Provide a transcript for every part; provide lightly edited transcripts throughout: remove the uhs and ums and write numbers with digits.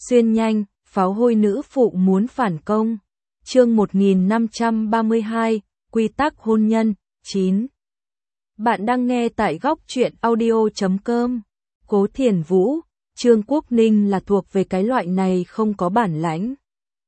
Xuyên nhanh, pháo hôi nữ phụ muốn phản công. Chương 1532, Quy tắc hôn nhân, 9. Bạn đang nghe tại góc truyện audio.com. Cố Thiển Vũ, Trương Quốc Ninh là thuộc về cái loại này không có bản lãnh.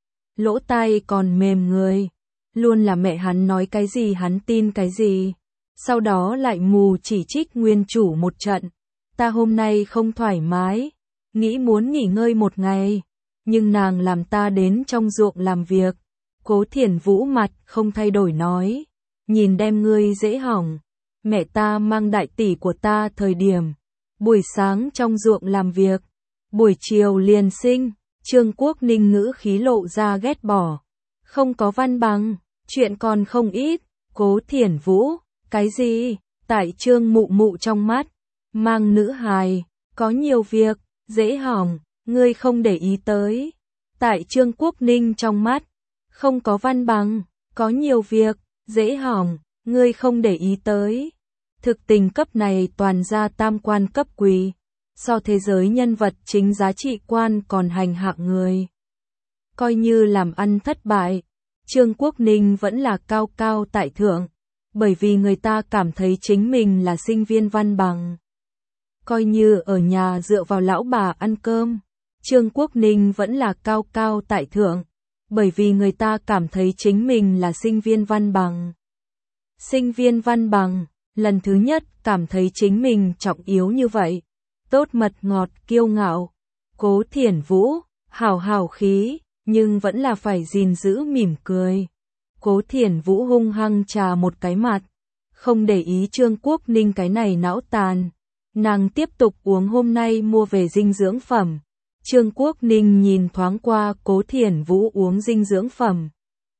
Lỗ tai còn mềm người, luôn là mẹ hắn nói cái gì hắn tin cái gì. Sau đó lại mù chỉ trích nguyên chủ một trận. Ta hôm nay không thoải mái, nghĩ muốn nghỉ ngơi một ngày, nhưng nàng làm ta đến trong ruộng làm việc. Cố Thiển Vũ mặt không thay đổi nói, nhìn đem ngươi dễ hỏng. Mẹ ta mang đại tỷ của ta thời điểm, buổi sáng trong ruộng làm việc, buổi chiều liền sinh. Trương Quốc Ninh ngữ khí lộ ra ghét bỏ. Không có văn bằng, chuyện còn không ít. Cố Thiển Vũ, cái gì? Tại Trương Mụ Mụ trong mắt, mang nữ hài, có nhiều việc, dễ hỏng, ngươi không để ý tới. Tại Trương Quốc Ninh trong mắt, không có văn bằng, có nhiều việc, dễ hỏng, ngươi không để ý tới. Thực tình cấp này toàn ra tam quan cấp quý, so thế giới nhân vật chính giá trị quan còn hành hạ người. Coi như làm ăn thất bại, Trương Quốc Ninh vẫn là cao cao tại thượng, bởi vì người ta cảm thấy chính mình là sinh viên văn bằng. Coi như ở nhà dựa vào lão bà ăn cơm, Trương Quốc Ninh vẫn là cao cao tại thượng, bởi vì người ta cảm thấy chính mình là sinh viên văn bằng. Sinh viên văn bằng, lần thứ nhất cảm thấy chính mình trọng yếu như vậy, tốt mật ngọt kiêu ngạo. Cố Thiển Vũ, hào khí, nhưng vẫn là phải gìn giữ mỉm cười. Cố Thiển Vũ hung hăng trà một cái mặt, không để ý Trương Quốc Ninh cái này não tàn. Nàng tiếp tục uống hôm nay mua về dinh dưỡng phẩm. Trương Quốc Ninh nhìn thoáng qua Cố Thiển Vũ uống dinh dưỡng phẩm.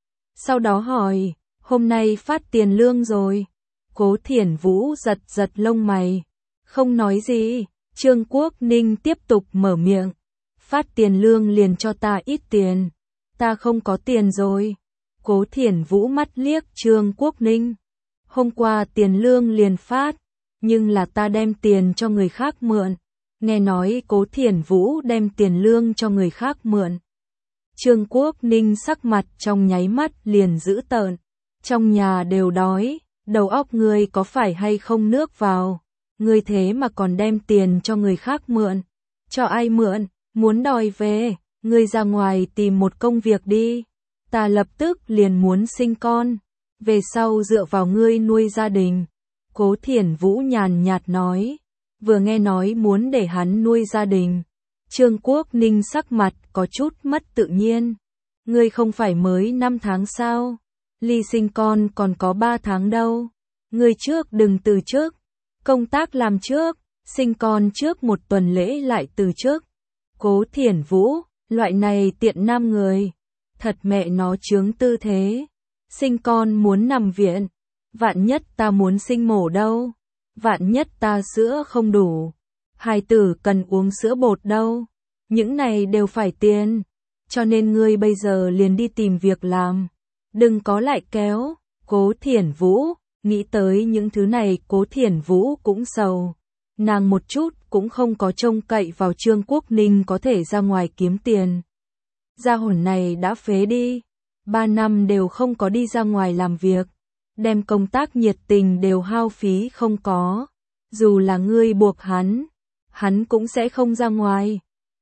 Sau đó hỏi, hôm nay phát tiền lương rồi. Cố Thiển Vũ giật giật lông mày, không nói gì. Trương Quốc Ninh tiếp tục mở miệng, phát tiền lương liền cho ta ít tiền. Ta không có tiền rồi. Cố Thiển Vũ mắt liếc Trương Quốc Ninh. Hôm qua tiền lương liền phát, nhưng là ta đem tiền cho người khác mượn. Nghe nói Cố Thiển Vũ đem tiền lương cho người khác mượn. Trương Quốc Ninh sắc mặt trong nháy mắt liền dữ tợn. Trong nhà đều đói, đầu óc ngươi có phải hay không nước vào. Ngươi thế mà còn đem tiền cho người khác mượn. Cho ai mượn, muốn đòi về, ngươi ra ngoài tìm một công việc đi. Ta lập tức liền muốn sinh con, về sau dựa vào ngươi nuôi gia đình. Cố Thiển Vũ nhàn nhạt nói, vừa nghe nói muốn để hắn nuôi gia đình. Trương Quốc Ninh sắc mặt có chút mất tự nhiên. Ngươi không phải mới 5 tháng sao? Ly sinh con còn có 3 tháng đâu. Ngươi trước đừng từ chức, công tác làm trước, sinh con trước một tuần lễ lại từ chức. Cố Thiển Vũ, loại này tiện nam người, thật mẹ nó chướng tư thế. Sinh con muốn nằm viện, vạn nhất ta muốn sinh mổ đâu, vạn nhất ta sữa không đủ, hài tử cần uống sữa bột đâu, những này đều phải tiền, cho nên ngươi bây giờ liền đi tìm việc làm, đừng có lại kéo. Cố Thiển Vũ, nghĩ tới những thứ này Cố Thiển Vũ cũng sầu, nàng một chút cũng không có trông cậy vào Trương Quốc Ninh có thể ra ngoài kiếm tiền. Gia hồn này đã phế đi, 3 năm đều không có đi ra ngoài làm việc, đem công tác nhiệt tình đều hao phí không có. Dù là ngươi buộc hắn cũng sẽ không ra ngoài.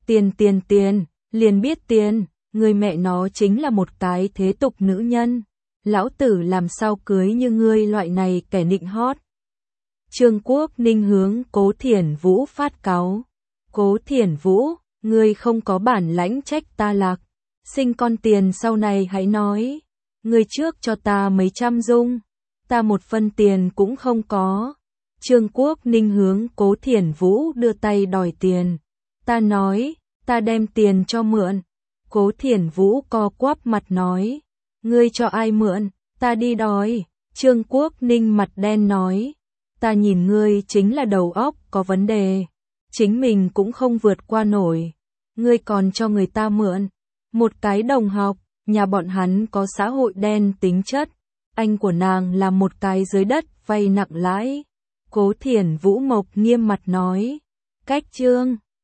Tiền, liền biết tiền, người mẹ nó chính là một cái thế tục nữ nhân. Lão tử làm sao cưới như ngươi loại này kẻ nịnh hót. Trương Quốc Ninh hướng Cố Thiển Vũ phát cáu. Cố Thiển Vũ, ngươi không có bản lãnh trách ta lạc. Sinh con tiền sau này hãy nói. Ngươi trước cho ta mấy trăm dung, ta một phân tiền cũng không có. Trương Quốc Ninh hướng Cố Thiển Vũ đưa tay đòi tiền. Ta nói, ta đem tiền cho mượn. Cố Thiển Vũ co quắp mặt nói, ngươi cho ai mượn, ta đi đòi. Trương Quốc Ninh mặt đen nói, ta nhìn ngươi chính là đầu óc có vấn đề, chính mình cũng không vượt qua nổi, ngươi còn cho người ta mượn. Một cái đồng học, nhà bọn hắn có xã hội đen tính chất, anh của nàng là một cái dưới đất vay nặng lãi. Cố Thiển Vũ mộc nghiêm mặt nói, cách Trương